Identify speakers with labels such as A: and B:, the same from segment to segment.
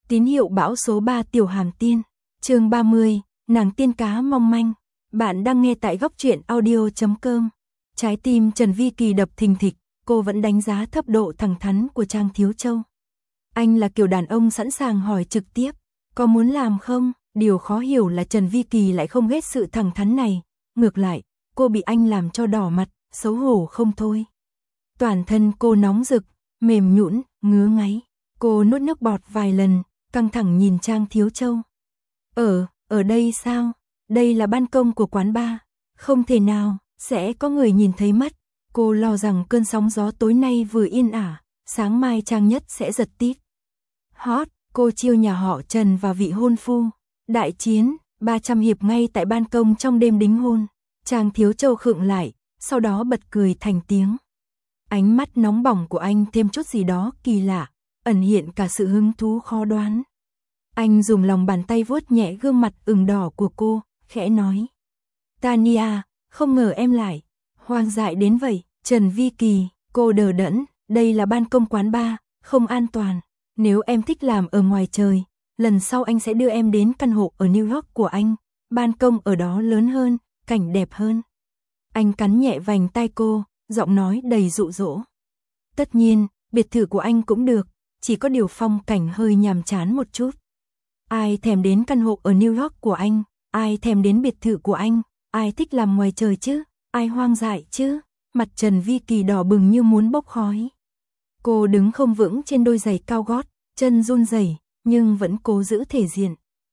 A: Tín hiệu bão số 3 Tiểu Hàm Tiên. Chương 30, nàng tiên cá mong manh. Bạn đang nghe tại góc truyện audio.com. Trái tim Trần Vi Kỳ đập thình thịch, cô vẫn đánh giá thấp độ thẳng thắn của Trang Thiếu Châu. Anh là kiểu đàn ông sẵn sàng hỏi trực tiếp, có muốn làm không? Điều khó hiểu là Trần Vi Kỳ lại không ghét sự thẳng thắn này, ngược lại, cô bị anh làm cho đỏ mặt, xấu hổ không thôi. Toàn thân cô nóng rực, mềm nhũn, ngứa ngáy. Cô nuốt nước bọt vài lần, căng thẳng nhìn Trang Thiếu Châu. Ở đây sao? Đây là ban công của quán bar. Không thể nào, sẽ có người nhìn thấy mất. Cô lo rằng cơn sóng gió tối nay vừa yên ả, sáng mai Trang Nhất sẽ giật tít. Hot, cô chiêu nhà họ Trần và vị hôn phu. Đại chiến, 300 hiệp ngay tại ban công trong đêm đính hôn. Trang Thiếu Châu khựng lại, sau đó bật cười thành tiếng. Ánh mắt nóng bỏng của anh thêm chút gì đó kỳ lạ, ẩn hiện cả sự hứng thú khó đoán. Anh dùng lòng bàn tay vuốt nhẹ gương mặt ửng đỏ của cô, khẽ nói. Tania, không ngờ em lại hoang dại đến vậy. Trần Vi Kỳ, cô đờ đẫn, đây là ban công quán bar, không an toàn. Nếu em thích làm ở ngoài trời, lần sau anh sẽ đưa em đến căn hộ ở New York của anh. Ban công ở đó lớn hơn, cảnh đẹp hơn. Anh cắn nhẹ vành tai cô, giọng nói đầy dụ dỗ. Tất nhiên, biệt thự của anh cũng được, chỉ có điều phong cảnh hơi nhàm chán một chút. Ai thèm đến căn hộ ở New York của anh, ai thèm đến biệt thự của anh, ai thích làm ngoài trời chứ, ai hoang dại chứ. Mặt Trần Vi Kỳ đỏ bừng như muốn bốc khói. Cô đứng không vững trên đôi giày cao gót, chân run rẩy nhưng vẫn cố giữ thể diện.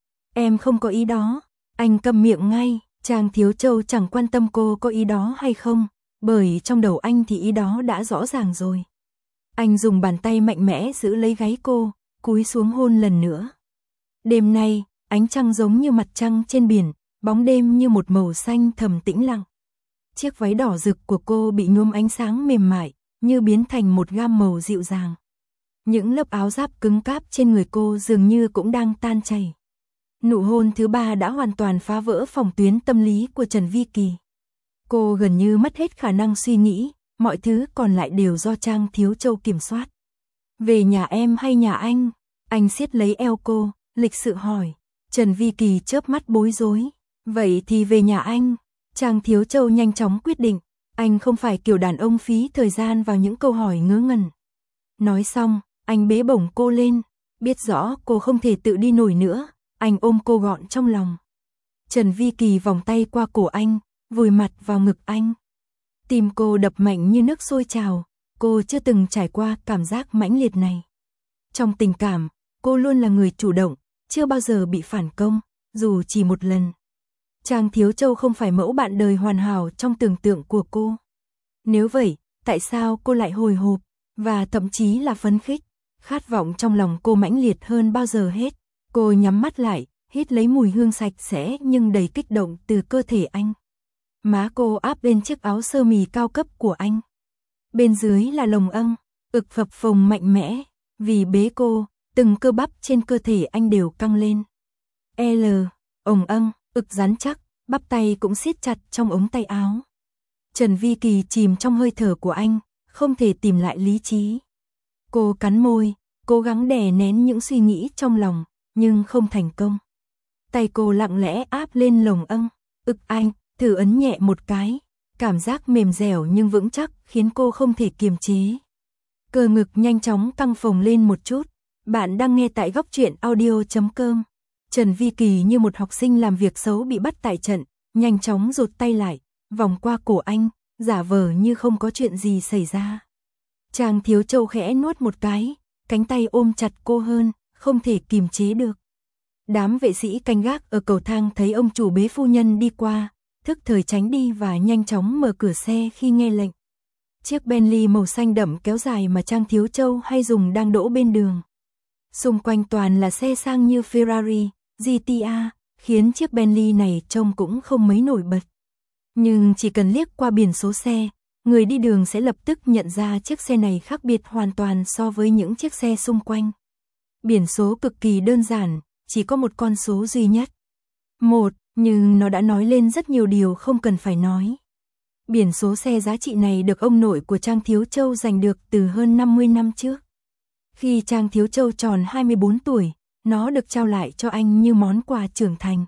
A: Em không có ý đó. Anh câm miệng ngay. Trang Thiếu Châu chẳng quan tâm cô có ý đó hay không, bởi trong đầu anh thì ý đó đã rõ ràng rồi. Anh dùng bàn tay mạnh mẽ giữ lấy gáy cô, cúi xuống hôn lần nữa. Đêm nay, ánh trăng giống như mặt trăng trên biển, bóng đêm như một màu xanh thầm tĩnh lặng. Chiếc váy đỏ rực của cô bị nhuốm ánh sáng mềm mại, như biến thành một gam màu dịu dàng. Những lớp áo giáp cứng cáp trên người cô dường như cũng đang tan chảy. Nụ hôn thứ ba đã hoàn toàn phá vỡ phòng tuyến tâm lý của Trần Vi Kỳ. Cô gần như mất hết khả năng suy nghĩ, mọi thứ còn lại đều do Trang Thiếu Châu kiểm soát. Về nhà em hay nhà anh? Anh siết lấy eo cô, lịch sự hỏi. Trần Vi Kỳ chớp mắt bối rối. Vậy thì về nhà anh. Trang Thiếu Châu nhanh chóng quyết định. Anh không phải kiểu đàn ông phí thời gian vào những câu hỏi ngớ ngẩn. Nói xong, anh bế bổng cô lên. Biết rõ cô không thể tự đi nổi nữa, anh ôm cô gọn trong lòng. Trần Vi Kỳ vòng tay qua cổ anh, vùi mặt vào ngực anh. Tim cô đập mạnh như nước sôi trào, cô chưa từng trải qua cảm giác mãnh liệt này. Trong tình cảm, cô luôn là người chủ động, chưa bao giờ bị phản công, dù chỉ một lần. Trang Thiếu Châu không phải mẫu bạn đời hoàn hảo trong tưởng tượng của cô. Nếu vậy, tại sao cô lại hồi hộp, và thậm chí là phấn khích? Khát vọng trong lòng cô mãnh liệt hơn bao giờ hết. Cô nhắm mắt lại, hít lấy mùi hương sạch sẽ nhưng đầy kích động từ cơ thể anh. Má cô áp lên chiếc áo sơ mi cao cấp của anh. Bên dưới là lồng âng, ực phập phồng mạnh mẽ. Vì bế cô, từng cơ bắp trên cơ thể anh đều căng lên. Ồng âng, ực rắn chắc, bắp tay cũng siết chặt trong ống tay áo. Trần Vi Kỳ chìm trong hơi thở của anh, không thể tìm lại lý trí. Cô cắn môi, cố gắng đè nén những suy nghĩ trong lòng, nhưng không thành công. Tay cô lặng lẽ áp lên lồng âng, ực anh, thử ấn nhẹ một cái. Cảm giác mềm dẻo nhưng vững chắc khiến cô không thể kiềm chế. Cơ ngực nhanh chóng căng phồng lên một chút. Bạn đang nghe tại góc truyện audio.com. Trần Vi Kỳ như một học sinh làm việc xấu bị bắt tại trận, nhanh chóng rụt tay lại, vòng qua cổ anh, giả vờ như không có chuyện gì xảy ra. Trang Thiếu Châu khẽ nuốt một cái, cánh tay ôm chặt cô hơn, không thể kìm chế được. Đám vệ sĩ canh gác ở cầu thang thấy ông chủ bế phu nhân đi qua, thức thời tránh đi và nhanh chóng mở cửa xe khi nghe lệnh. Chiếc Bentley màu xanh đậm kéo dài mà Trang Thiếu Châu hay dùng đang đỗ bên đường. Xung quanh toàn là xe sang như Ferrari, GTA, khiến chiếc Bentley này trông cũng không mấy nổi bật. Nhưng chỉ cần liếc qua biển số xe, người đi đường sẽ lập tức nhận ra chiếc xe này khác biệt hoàn toàn so với những chiếc xe xung quanh. Biển số cực kỳ đơn giản, chỉ có một con số duy nhất. Nhưng nó đã nói lên rất nhiều điều không cần phải nói. Biển số xe giá trị này được ông nội của Trang Thiếu Châu giành được từ hơn 50 năm trước. Khi Trang Thiếu Châu tròn 24 tuổi, nó được trao lại cho anh như món quà trưởng thành.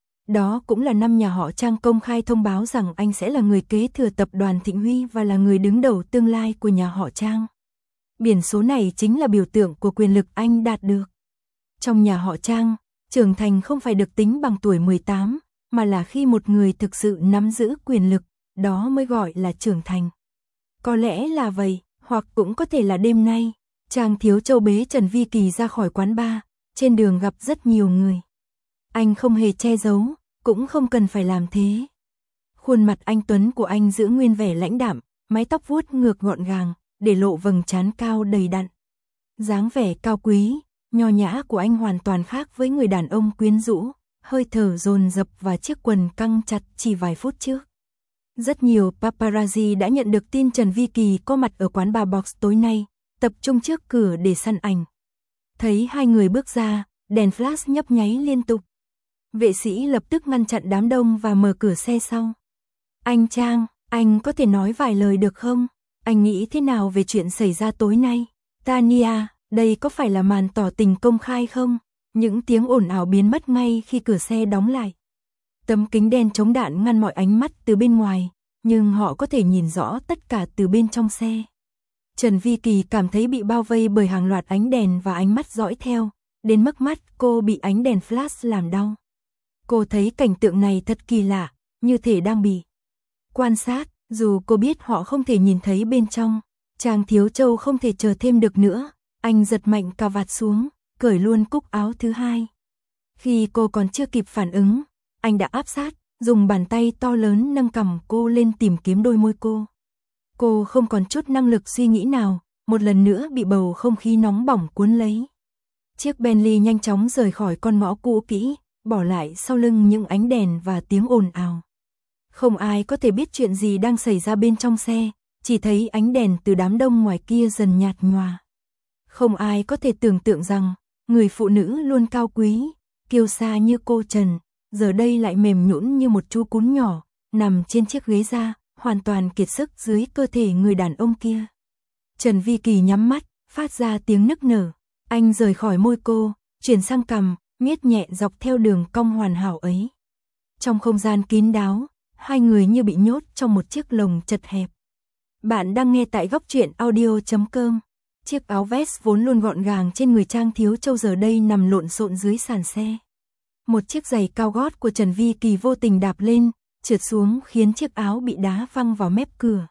A: Đó cũng là năm nhà họ Trang công khai thông báo rằng anh sẽ là người kế thừa tập đoàn Thịnh Huy và là người đứng đầu tương lai của nhà họ Trang. Biển số này chính là biểu tượng của quyền lực anh đạt được. Trong nhà họ Trang, trưởng thành không phải được tính bằng tuổi 18, mà là khi một người thực sự nắm giữ quyền lực, đó mới gọi là trưởng thành. Có lẽ là vậy, hoặc cũng có thể là đêm nay, Trang Thiếu Châu bế Trần Vi Kỳ ra khỏi quán bar, trên đường gặp rất nhiều người. Anh không hề che giấu, cũng không cần phải làm thế. Khuôn mặt anh tuấn của anh giữ nguyên vẻ lãnh đạm, mái tóc vuốt ngược gọn gàng, để lộ vầng trán cao đầy đặn. Dáng vẻ cao quý, nho nhã của anh hoàn toàn khác với người đàn ông quyến rũ, hơi thở dồn dập và chiếc quần căng chặt chỉ vài phút trước. Rất nhiều paparazzi đã nhận được tin Trần Vi Kỳ có mặt ở quán bar Box tối nay, tập trung trước cửa để săn ảnh. Thấy hai người bước ra, đèn flash nhấp nháy liên tục. Vệ sĩ lập tức ngăn chặn đám đông và mở cửa xe sau. Anh Trang, anh có thể nói vài lời được không? Anh nghĩ thế nào về chuyện xảy ra tối nay? Tania, đây có phải là màn tỏ tình công khai không? Những tiếng ồn ào biến mất ngay khi cửa xe đóng lại. Tấm kính đen chống đạn ngăn mọi ánh mắt từ bên ngoài, nhưng họ có thể nhìn rõ tất cả từ bên trong xe. Trần Vi Kỳ cảm thấy bị bao vây bởi hàng loạt ánh đèn và ánh mắt dõi theo, đến mức mắt cô bị ánh đèn flash làm đau. Cô thấy cảnh tượng này thật kỳ lạ, như thể đang bị quan sát, dù cô biết họ không thể nhìn thấy bên trong. Trang Thiếu Châu không thể chờ thêm được nữa, anh giật mạnh cà vạt xuống, cởi luôn cúc áo thứ hai. Khi cô còn chưa kịp phản ứng, anh đã áp sát, dùng bàn tay to lớn nâng cằm cô lên tìm kiếm đôi môi cô. Cô không còn chút năng lực suy nghĩ nào, một lần nữa bị bầu không khí nóng bỏng cuốn lấy. Chiếc Bentley nhanh chóng rời khỏi con ngõ cũ kỹ, bỏ lại sau lưng những ánh đèn và tiếng ồn ào. Không ai có thể biết chuyện gì đang xảy ra bên trong xe, chỉ thấy ánh đèn từ đám đông ngoài kia dần nhạt nhòa. Không ai có thể tưởng tượng rằng, người phụ nữ luôn cao quý, kiêu sa như cô Trần, giờ đây lại mềm nhũn như một chú cún nhỏ, nằm trên chiếc ghế da, hoàn toàn kiệt sức dưới cơ thể người đàn ông kia. Trần Vi Kỳ nhắm mắt, phát ra tiếng nức nở. Anh rời khỏi môi cô, chuyển sang cằm, miết nhẹ dọc theo đường cong hoàn hảo ấy. Trong không gian kín đáo, hai người như bị nhốt trong một chiếc lồng chật hẹp. Bạn đang nghe tại góc truyện audio.com. Chiếc áo vest vốn luôn gọn gàng trên người Trang Thiếu Châu giờ đây nằm lộn xộn dưới sàn xe. Một chiếc giày cao gót của Trần Vi Kỳ vô tình đạp lên, trượt xuống khiến chiếc áo bị đá văng vào mép cửa.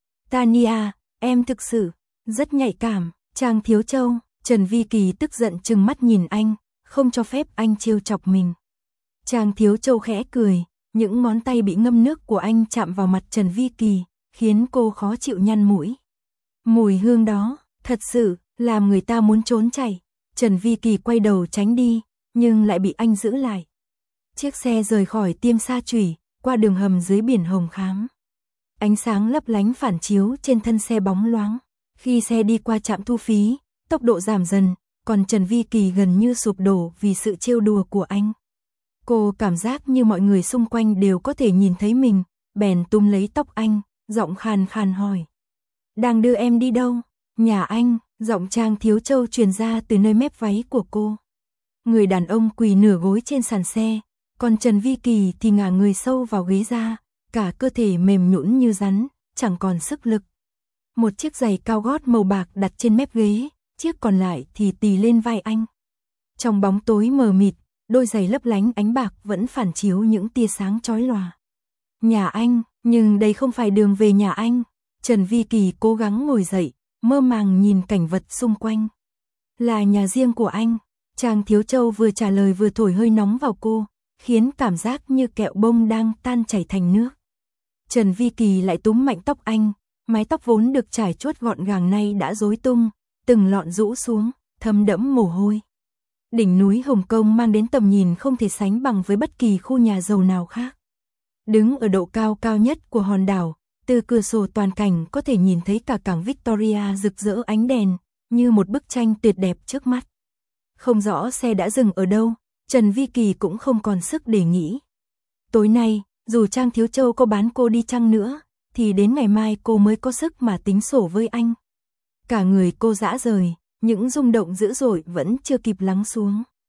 A: Tania, em thực sự rất nhạy cảm. Trang Thiếu Châu, Trần Vi Kỳ tức giận trừng mắt nhìn anh, không cho phép anh trêu chọc mình. Trang Thiếu Châu khẽ cười, những ngón tay bị ngâm nước của anh chạm vào mặt Trần Vi Kỳ, khiến cô khó chịu nhăn mũi. Mùi hương đó, thật sự, làm người ta muốn trốn chạy. Trần Vi Kỳ quay đầu tránh đi, nhưng lại bị anh giữ lại. Chiếc xe rời khỏi Tiêm Sa Chủy, qua đường hầm dưới biển Hồng Khám. Ánh sáng lấp lánh phản chiếu trên thân xe bóng loáng. Khi xe đi qua trạm thu phí, tốc độ giảm dần, còn Trần Vi Kỳ gần như sụp đổ vì sự trêu đùa của anh. Cô cảm giác như mọi người xung quanh đều có thể nhìn thấy mình, bèn túm lấy tóc anh, giọng khàn khàn hỏi. Đang đưa em đi đâu? Nhà anh, giọng Trang Thiếu Châu truyền ra từ nơi mép váy của cô. Người đàn ông quỳ nửa gối trên sàn xe, còn Trần Vi Kỳ thì ngả người sâu vào ghế da, cả cơ thể mềm nhũn như rắn, chẳng còn sức lực. Một chiếc giày cao gót màu bạc đặt trên mép ghế, chiếc còn lại thì tì lên vai anh. Trong bóng tối mờ mịt, đôi giày lấp lánh ánh bạc vẫn phản chiếu những tia sáng chói lòa. Nhà anh, nhưng đây không phải đường về nhà anh. Trần Vi Kỳ cố gắng ngồi dậy, mơ màng nhìn cảnh vật xung quanh. Là nhà riêng của anh. Trang Thiếu Châu vừa trả lời vừa thổi hơi nóng vào cô, khiến cảm giác như kẹo bông đang tan chảy thành nước. Trần Vi Kỳ lại túm mạnh tóc anh, mái tóc vốn được trải chuốt gọn gàng nay đã rối tung, từng lọn rũ xuống, thấm đẫm mồ hôi. Đỉnh núi Hồng Kông mang đến tầm nhìn không thể sánh bằng với bất kỳ khu nhà giàu nào khác. Đứng ở độ cao cao nhất của hòn đảo, từ cửa sổ toàn cảnh có thể nhìn thấy cả cảng Victoria rực rỡ ánh đèn, như một bức tranh tuyệt đẹp trước mắt. Không rõ xe đã dừng ở đâu, Trần Vi Kỳ cũng không còn sức để nghĩ. Tối nay, dù Trang Thiếu Châu có bán cô đi chăng nữa, thì đến ngày mai cô mới có sức mà tính sổ với anh. Cả người cô rã rời, những rung động dữ dội vẫn chưa kịp lắng xuống.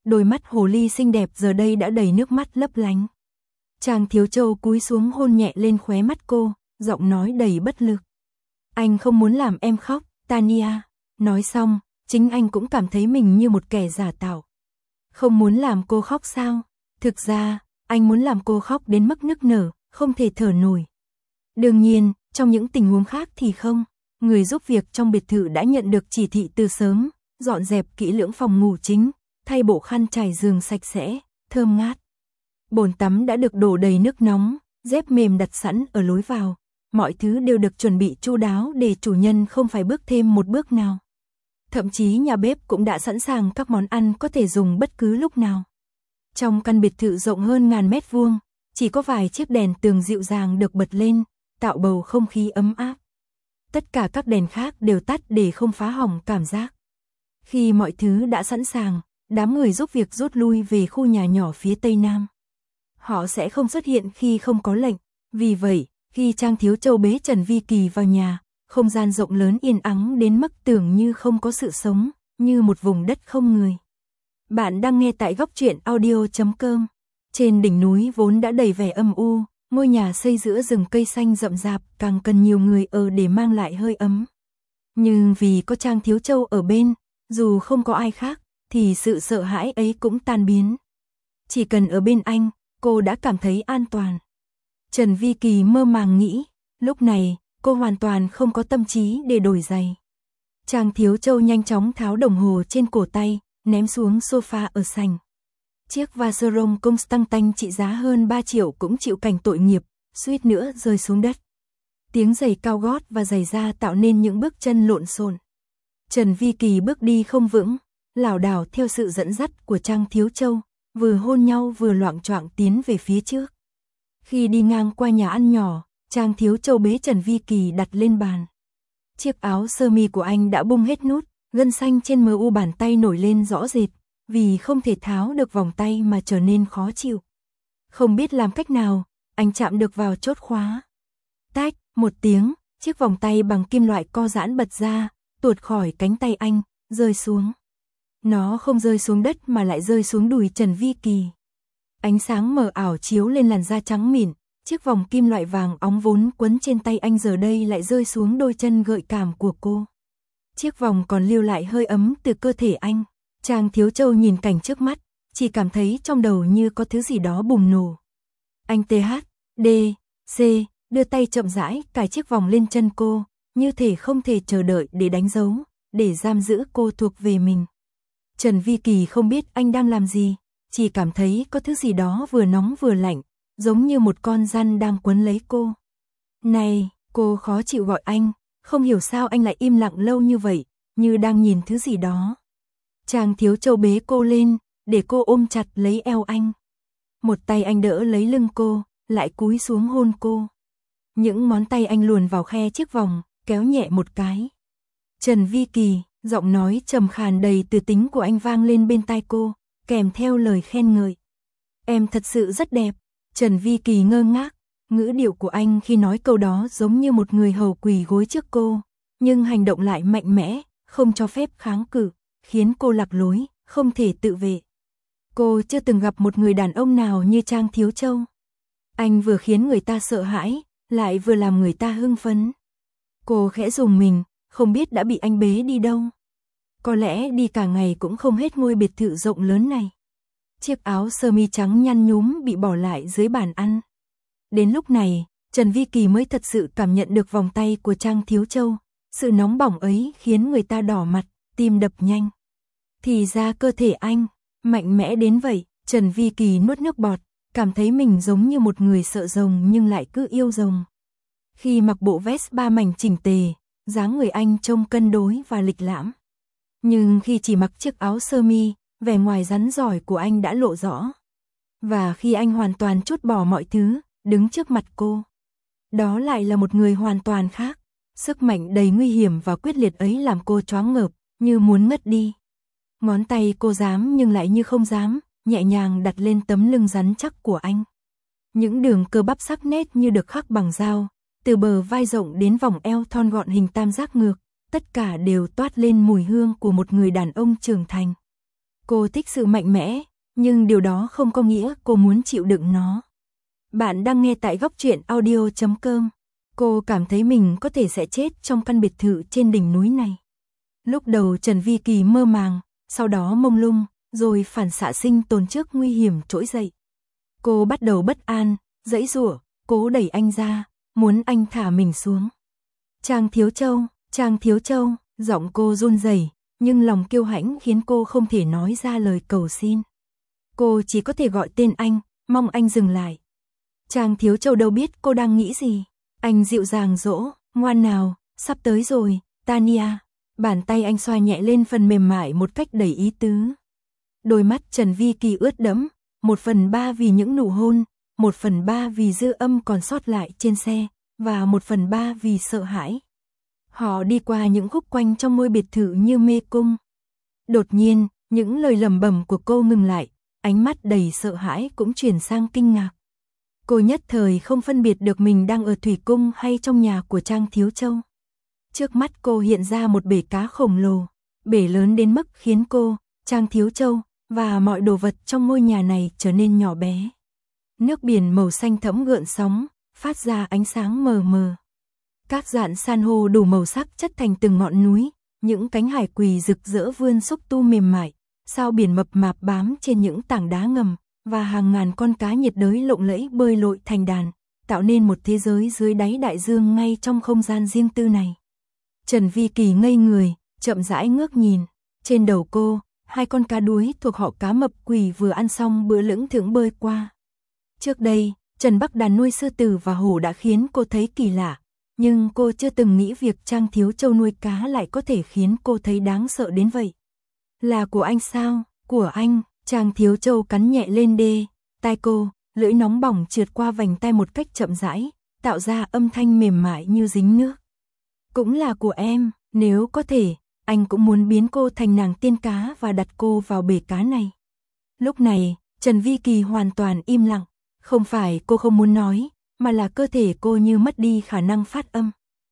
A: đôi mắt hồ ly xinh đẹp giờ đây đã đầy nước mắt lấp lánh. Trang Thiếu Châu cúi xuống hôn nhẹ lên khóe mắt cô, giọng nói đầy bất lực. Anh không muốn làm em khóc, Tania. Nói xong, chính anh cũng cảm thấy mình như một kẻ giả tạo. Không muốn làm cô khóc sao? Thực ra, anh muốn làm cô khóc đến mức nức nở, không thể thở nổi. Đương nhiên, trong những tình huống khác thì không. Người giúp việc trong biệt thự đã nhận được chỉ thị từ sớm, dọn dẹp kỹ lưỡng phòng ngủ chính, thay bộ khăn trải giường sạch sẽ, thơm ngát. Bồn tắm đã được đổ đầy nước nóng, dép mềm đặt sẵn ở lối vào. Mọi thứ đều được chuẩn bị chu đáo để chủ nhân không phải bước thêm một bước nào. Thậm chí nhà bếp cũng đã sẵn sàng các món ăn có thể dùng bất cứ lúc nào. Trong căn biệt thự rộng hơn ngàn mét vuông, chỉ có vài chiếc đèn tường dịu dàng được bật lên, tạo bầu không khí ấm áp. Tất cả các đèn khác đều tắt để không phá hỏng cảm giác. Khi mọi thứ đã sẵn sàng, đám người giúp việc rút lui về khu nhà nhỏ phía tây nam. Họ sẽ không xuất hiện khi không có lệnh, vì vậy, khi Trang Thiếu Châu bế Trần Vi Kỳ vào nhà, không gian rộng lớn yên ắng đến mức tưởng như không có sự sống, như một vùng đất không người. Bạn đang nghe tại góc truyện audio.com. Trên đỉnh núi vốn đã đầy vẻ âm u, ngôi nhà xây giữa rừng cây xanh rậm rạp càng cần nhiều người ở để mang lại hơi ấm. Nhưng vì có Trang Thiếu Châu ở bên, dù không có ai khác, thì sự sợ hãi ấy cũng tan biến. Chỉ cần ở bên anh, cô đã cảm thấy an toàn. Trần Vi Kỳ mơ màng nghĩ, lúc này, cô hoàn toàn không có tâm trí để đổi giày. Trang Thiếu Châu nhanh chóng tháo đồng hồ trên cổ tay, ném xuống sofa ở sảnh. Chiếc Vacheron Constantin trị giá hơn 3 triệu cũng chịu cảnh tội nghiệp, suýt nữa rơi xuống đất. Tiếng giày cao gót và giày da tạo nên những bước chân lộn xộn. Trần Vi Kỳ bước đi không vững, lảo đảo theo sự dẫn dắt của Trang Thiếu Châu, vừa hôn nhau vừa loạng choạng tiến về phía trước. Khi đi ngang qua nhà ăn nhỏ, Trang Thiếu Châu bế Trần Vi Kỳ đặt lên bàn. Chiếc áo sơ mi của anh đã bung hết nút, gân xanh trên mu bàn tay nổi lên rõ rệt, vì không thể tháo được vòng tay mà trở nên khó chịu. Không biết làm cách nào, anh chạm được vào chốt khóa. Tách, một tiếng, chiếc vòng tay bằng kim loại co giãn bật ra, tuột khỏi cánh tay anh, rơi xuống. Nó không rơi xuống đất mà lại rơi xuống đùi Trần Vi Kỳ. Ánh sáng mờ ảo chiếu lên làn da trắng mịn, chiếc vòng kim loại vàng óng vốn quấn trên tay anh giờ đây lại rơi xuống đôi chân gợi cảm của cô. Chiếc vòng còn lưu lại hơi ấm từ cơ thể anh. Trang Thiếu Châu nhìn cảnh trước mắt, chỉ cảm thấy trong đầu như có thứ gì đó bùng nổ. Anh THDC đưa tay chậm rãi cài chiếc vòng lên chân cô, như thể không thể chờ đợi để đánh dấu, để giam giữ cô thuộc về mình. Trần Vi Kỳ không biết anh đang làm gì, chỉ cảm thấy có thứ gì đó vừa nóng vừa lạnh, giống như một con giun đang quấn lấy cô. Này, cô khó chịu gọi anh, không hiểu sao anh lại im lặng lâu như vậy, như đang nhìn thứ gì đó. Trang Thiếu Châu bế cô lên, để cô ôm chặt lấy eo anh. Một tay anh đỡ lấy lưng cô, lại cúi xuống hôn cô. Những ngón tay anh luồn vào khe chiếc vòng, kéo nhẹ một cái. Trần Vi Kỳ, giọng nói trầm khàn đầy từ tính của anh vang lên bên tai cô, kèm theo lời khen ngợi. Em thật sự rất đẹp. Trần Vi Kỳ ngơ ngác, ngữ điệu của anh khi nói câu đó giống như một người hầu quỳ gối trước cô, nhưng hành động lại mạnh mẽ, không cho phép kháng cự, khiến cô lạc lối, không thể tự vệ. Cô chưa từng gặp một người đàn ông nào như Trang Thiếu Châu. Anh vừa khiến người ta sợ hãi, lại vừa làm người ta hưng phấn. Cô khẽ rùng mình, không biết đã bị anh bế đi đâu. Có lẽ đi cả ngày cũng không hết ngôi biệt thự rộng lớn này. Chiếc áo sơ mi trắng nhăn nhúm bị bỏ lại dưới bàn ăn. Đến lúc này, Trần Vi Kỳ mới thật sự cảm nhận được vòng tay của Trang Thiếu Châu. Sự nóng bỏng ấy khiến người ta đỏ mặt, tim đập nhanh. Thì ra cơ thể anh mạnh mẽ đến vậy. Trần Vi Kỳ nuốt nước bọt, cảm thấy mình giống như một người sợ rồng nhưng lại cứ yêu rồng. Khi mặc bộ vest 3 mảnh chỉnh tề, dáng người anh trông cân đối và lịch lãm. Nhưng khi chỉ mặc chiếc áo sơ mi, vẻ ngoài rắn rỏi của anh đã lộ rõ. Và khi anh hoàn toàn trút bỏ mọi thứ, đứng trước mặt cô, đó lại là một người hoàn toàn khác. Sức mạnh đầy nguy hiểm và quyết liệt ấy làm cô choáng ngợp, như muốn ngất đi. Ngón tay cô dám nhưng lại như không dám, nhẹ nhàng đặt lên tấm lưng rắn chắc của anh. Những đường cơ bắp sắc nét như được khắc bằng dao, từ bờ vai rộng đến vòng eo thon gọn hình tam giác ngược, tất cả đều toát lên mùi hương của một người đàn ông trưởng thành. Cô thích sự mạnh mẽ, nhưng điều đó không có nghĩa cô muốn chịu đựng nó. Bạn đang nghe tại góc truyện audio.com. Cô cảm thấy mình có thể sẽ chết trong căn biệt thự trên đỉnh núi này. Lúc đầu Trần Vi Kỳ mơ màng, sau đó mông lung, rồi phản xạ sinh tồn trước nguy hiểm trỗi dậy. Cô bắt đầu bất an, giãy giụa, cố đẩy anh ra, muốn anh thả mình xuống. Trang Thiếu Châu, giọng cô run rẩy, nhưng lòng kiêu hãnh khiến cô không thể nói ra lời cầu xin. Cô chỉ có thể gọi tên anh, mong anh dừng lại. Trang Thiếu Châu đâu biết cô đang nghĩ gì. Anh dịu dàng dỗ, ngoan nào, sắp tới rồi, Tania. Bàn tay anh xoa nhẹ lên phần mềm mại một cách đầy ý tứ. Đôi mắt Trần Vi Kỳ ướt đẫm, 1/3 vì những nụ hôn, 1/3 vì dư âm còn sót lại trên xe, và 1/3 vì sợ hãi. Họ đi qua những khúc quanh trong ngôi biệt thự như mê cung. Đột nhiên, những lời lẩm bẩm của cô ngừng lại, ánh mắt đầy sợ hãi cũng chuyển sang kinh ngạc. Cô nhất thời không phân biệt được mình đang ở thủy cung hay trong nhà của Trang Thiếu Châu. Trước mắt cô hiện ra một bể cá khổng lồ, bể lớn đến mức khiến cô, Trang Thiếu Châu và mọi đồ vật trong ngôi nhà này trở nên nhỏ bé. Nước biển màu xanh thẫm gợn sóng, phát ra ánh sáng mờ mờ. Các dạn san hô đủ màu sắc chất thành từng ngọn núi, những cánh hải quỳ rực rỡ vươn xúc tu mềm mại, sao biển mập mạp bám trên những tảng đá ngầm, và hàng ngàn con cá nhiệt đới lộng lẫy bơi lội thành đàn, tạo nên một thế giới dưới đáy đại dương ngay trong không gian riêng tư này. Trần Vi Kỳ ngây người, chậm rãi ngước nhìn. Trên đầu cô, 2 con cá đuối thuộc họ cá mập quỳ vừa ăn xong bữa lững thững bơi qua. Trước đây, Trần Bắc Đàn nuôi sư tử và hổ đã khiến cô thấy kỳ lạ, nhưng cô chưa từng nghĩ việc Trang Thiếu Châu nuôi cá lại có thể khiến cô thấy đáng sợ đến vậy. Là của anh sao? Của anh. Trang Thiếu Châu cắn nhẹ lên tai cô, lưỡi nóng bỏng trượt qua vành tai một cách chậm rãi, tạo ra âm thanh mềm mại như dính nước. Cũng là của em, nếu có thể, anh cũng muốn biến cô thành nàng tiên cá và đặt cô vào bể cá này. Lúc này, Trần Vi Kỳ hoàn toàn im lặng, không phải cô không muốn nói, mà là cơ thể cô như mất đi khả năng phát âm.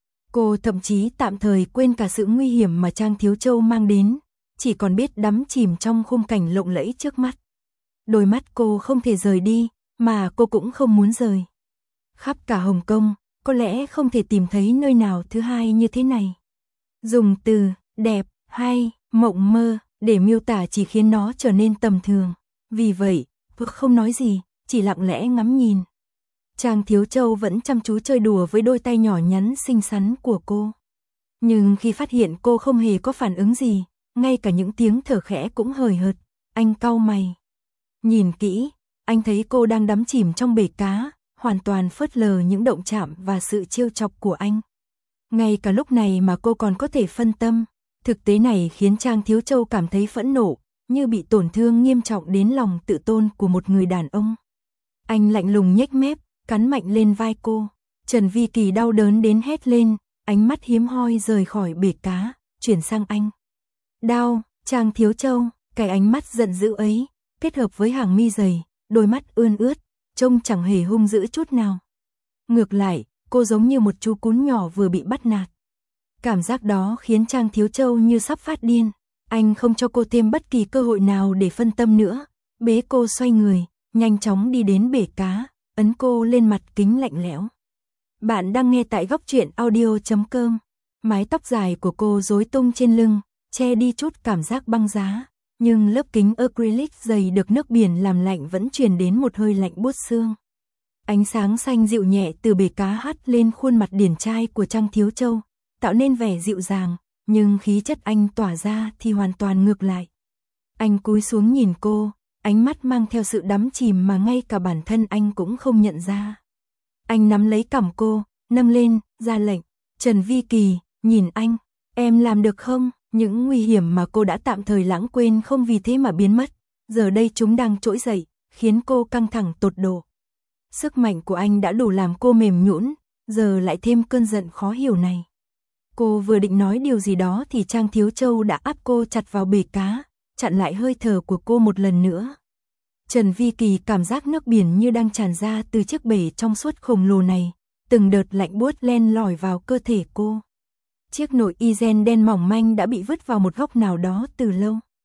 A: Cô thậm chí tạm thời quên cả sự nguy hiểm mà Trang Thiếu Châu mang đến, chỉ còn biết đắm chìm trong khung cảnh lộng lẫy trước mắt. Đôi mắt cô không thể rời đi, mà cô cũng không muốn rời. Khắp cả Hồng Kông, có lẽ không thể tìm thấy nơi nào thứ hai như thế này. Dùng từ đẹp, hay, mộng mơ để miêu tả chỉ khiến nó trở nên tầm thường. Vì vậy, cô không nói gì, chỉ lặng lẽ ngắm nhìn. Trang Thiếu Châu vẫn chăm chú chơi đùa với đôi tay nhỏ nhắn xinh xắn của cô. Nhưng khi phát hiện cô không hề có phản ứng gì, ngay cả những tiếng thở khẽ cũng hời hợt, anh cau mày. Nhìn kỹ, anh thấy cô đang đắm chìm trong bể cá, hoàn toàn phớt lờ những động chạm và sự trêu chọc của anh. Ngay cả lúc này mà cô còn có thể phân tâm, thực tế này khiến Trang Thiếu Châu cảm thấy phẫn nộ, như bị tổn thương nghiêm trọng đến lòng tự tôn của một người đàn ông. Anh lạnh lùng nhếch mép, cắn mạnh lên vai cô. Trần Vi Kỳ đau đớn đến hét lên, ánh mắt hiếm hoi rời khỏi bể cá, chuyển sang anh. Đau, Trang Thiếu Châu, cái ánh mắt giận dữ ấy, kết hợp với hàng mi dày, đôi mắt ươn ướt, trông chẳng hề hung dữ chút nào. Ngược lại, cô giống như một chú cún nhỏ vừa bị bắt nạt. Cảm giác đó khiến Trang Thiếu Châu như sắp phát điên. Anh không cho cô thêm bất kỳ cơ hội nào để phân tâm nữa, bế cô xoay người, nhanh chóng đi đến bể cá, ấn cô lên mặt kính lạnh lẽo. Bạn đang nghe tại góc truyện audio.com. Mái tóc dài của cô rối tung trên lưng, che đi chút cảm giác băng giá, nhưng lớp kính acrylic dày được nước biển làm lạnh vẫn truyền đến một hơi lạnh buốt xương. Ánh sáng xanh dịu nhẹ từ bể cá hắt lên khuôn mặt điển trai của Trang Thiếu Châu, tạo nên vẻ dịu dàng, nhưng khí chất anh tỏa ra thì hoàn toàn ngược lại. Anh cúi xuống nhìn cô, ánh mắt mang theo sự đắm chìm mà ngay cả bản thân anh cũng không nhận ra. Anh nắm lấy cằm cô, nâng lên, ra lệnh. Trần Vi Kỳ, nhìn anh, em làm được không? Những nguy hiểm mà cô đã tạm thời lãng quên không vì thế mà biến mất, giờ đây chúng đang trỗi dậy, khiến cô căng thẳng tột độ. Sức mạnh của anh đã đủ làm cô mềm nhũn, giờ lại thêm cơn giận khó hiểu này. Cô vừa định nói điều gì đó thì Trang Thiếu Châu đã áp cô chặt vào bể cá, chặn lại hơi thở của cô một lần nữa. Trần Vi Kỳ cảm giác nước biển như đang tràn ra từ chiếc bể trong suốt khổng lồ này, từng đợt lạnh buốt len lỏi vào cơ thể cô. Chiếc nồi y gen đen mỏng manh đã bị vứt vào một góc nào đó từ lâu.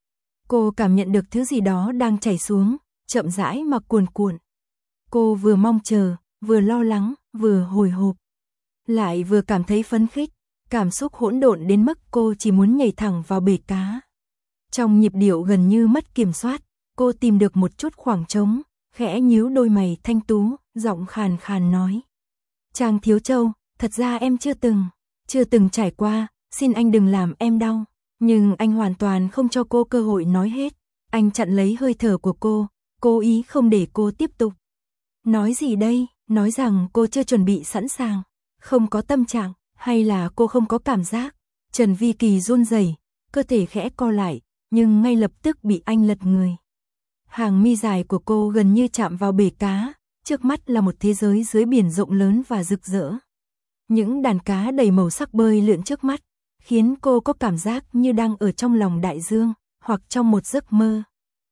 A: Cô cảm nhận được thứ gì đó đang chảy xuống, chậm rãi mà cuồn cuộn. Cô vừa mong chờ, vừa lo lắng, vừa hồi hộp, lại vừa cảm thấy phấn khích, cảm xúc hỗn độn đến mức cô chỉ muốn nhảy thẳng vào bể cá. Trong nhịp điệu gần như mất kiểm soát, cô tìm được một chút khoảng trống, khẽ nhíu đôi mày thanh tú, giọng khàn khàn nói. Trang Thiếu Châu, thật ra em chưa từng trải qua, xin anh đừng làm em đau. Nhưng anh hoàn toàn không cho cô cơ hội nói hết. Anh chặn lấy hơi thở của cô, cố ý không để cô tiếp tục. Nói gì đây, nói rằng cô chưa chuẩn bị sẵn sàng, không có tâm trạng, hay là cô không có cảm giác. Trần Vi Kỳ run rẩy, cơ thể khẽ co lại, nhưng ngay lập tức bị anh lật người. Hàng mi dài của cô gần như chạm vào bể cá, trước mắt là một thế giới dưới biển rộng lớn và rực rỡ. Những đàn cá đầy màu sắc bơi lượn trước mắt, khiến cô có cảm giác như đang ở trong lòng đại dương, hoặc trong một giấc mơ.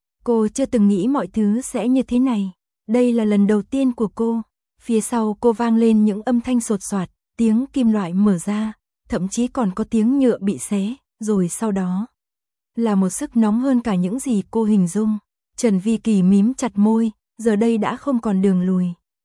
A: Cô chưa từng nghĩ mọi thứ sẽ như thế này. Đây là lần đầu tiên của cô. Phía sau cô vang lên những âm thanh sột soạt, tiếng kim loại mở ra, thậm chí còn có tiếng nhựa bị xé, rồi sau đó là một sức nóng hơn cả những gì cô hình dung. Trần Vi Kỳ mím chặt môi, giờ đây đã không còn đường lùi.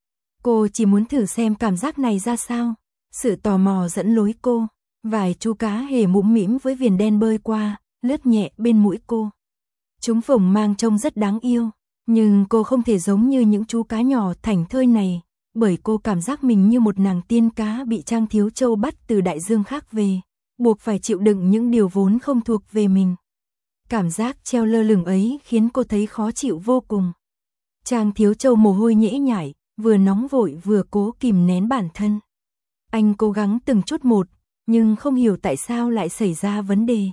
A: Cô chỉ muốn thử xem cảm giác này ra sao. Sự tò mò dẫn lối cô. Vài chú cá hề mũm mĩm với viền đen bơi qua, lướt nhẹ bên mũi cô. Chúng phồng mang trông rất đáng yêu, nhưng cô không thể giống như những chú cá nhỏ thảnh thơi này, bởi cô cảm giác mình như một nàng tiên cá bị Trang Thiếu Châu bắt từ đại dương khác về, buộc phải chịu đựng những điều vốn không thuộc về mình. Cảm giác treo lơ lửng ấy khiến cô thấy khó chịu vô cùng. Trang Thiếu Châu mồ hôi nhễ nhại, vừa nóng vội vừa cố kìm nén bản thân. Anh cố gắng từng chút một, nhưng không hiểu tại sao lại xảy ra vấn đề.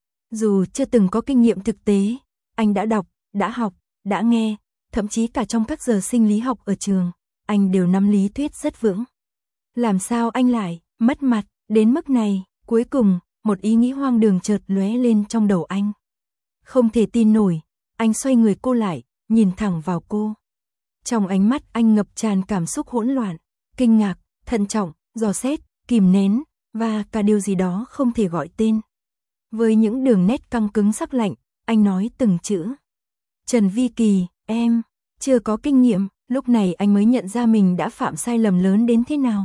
A: Dù chưa từng có kinh nghiệm thực tế, anh đã đọc, đã học, đã nghe, thậm chí cả trong các giờ sinh lý học ở trường, anh đều nắm lý thuyết rất vững. Làm sao anh lại mất mặt đến mức này? Cuối cùng, một ý nghĩ hoang đường chợt lóe lên trong đầu anh. Không thể tin nổi, anh xoay người cô lại, nhìn thẳng vào cô. Trong ánh mắt anh ngập tràn cảm xúc hỗn loạn, kinh ngạc, thận trọng, dò xét, kìm nén, và cả điều gì đó không thể gọi tên. Với những đường nét căng cứng sắc lạnh, anh nói từng chữ. Trần Vi Kỳ, em chưa có kinh nghiệm. Lúc này anh mới nhận ra mình đã phạm sai lầm lớn đến thế nào.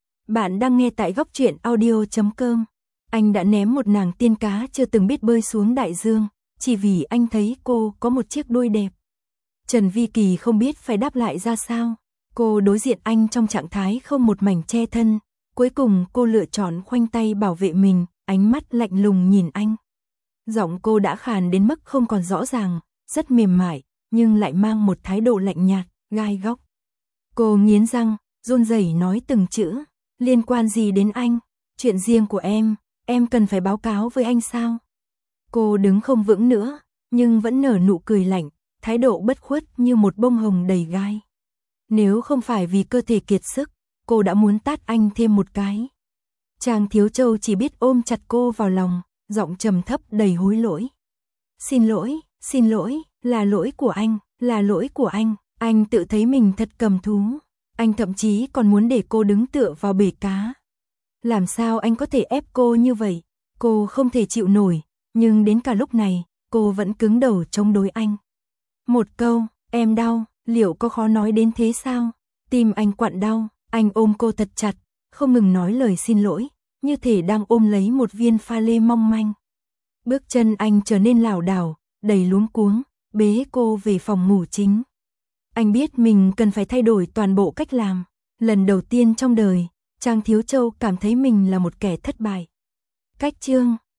A: Bạn đang nghe tại góc truyện audio.com. Anh đã ném một nàng tiên cá chưa từng biết bơi xuống đại dương, chỉ vì anh thấy cô có một chiếc đuôi đẹp. Trần Vi Kỳ không biết phải đáp lại ra sao. Cô đối diện anh trong trạng thái không một mảnh che thân. Cuối cùng cô lựa chọn khoanh tay bảo vệ mình, ánh mắt lạnh lùng nhìn anh. Giọng cô đã khàn đến mức không còn rõ ràng, rất mềm mại, nhưng lại mang một thái độ lạnh nhạt, gai góc. Cô nghiến răng, run rẩy nói từng chữ. Liên quan gì đến anh? Chuyện riêng của em cần phải báo cáo với anh sao? Cô đứng không vững nữa, nhưng vẫn nở nụ cười lạnh, thái độ bất khuất như một bông hồng đầy gai. Nếu không phải vì cơ thể kiệt sức, cô đã muốn tát anh thêm một cái. Trang Thiếu Châu chỉ biết ôm chặt cô vào lòng, giọng trầm thấp đầy hối lỗi. Xin lỗi, là lỗi của anh. Anh tự thấy mình thật cầm thú. Anh thậm chí còn muốn để cô đứng tựa vào bể cá. Làm sao anh có thể ép cô như vậy? Cô không thể chịu nổi, nhưng đến cả lúc này, cô vẫn cứng đầu chống đối anh. Một câu, em đau, liệu có khó nói đến thế sao? Tim anh quặn đau, anh ôm cô thật chặt, không ngừng nói lời xin lỗi, như thể đang ôm lấy một viên pha lê mong manh. Bước chân anh trở nên lảo đảo, đầy luống cuống, bế cô về phòng ngủ chính. Anh biết mình cần phải thay đổi toàn bộ cách làm. Lần đầu tiên trong đời, Trang Thiếu Châu cảm thấy mình là một kẻ thất bại. Cách chương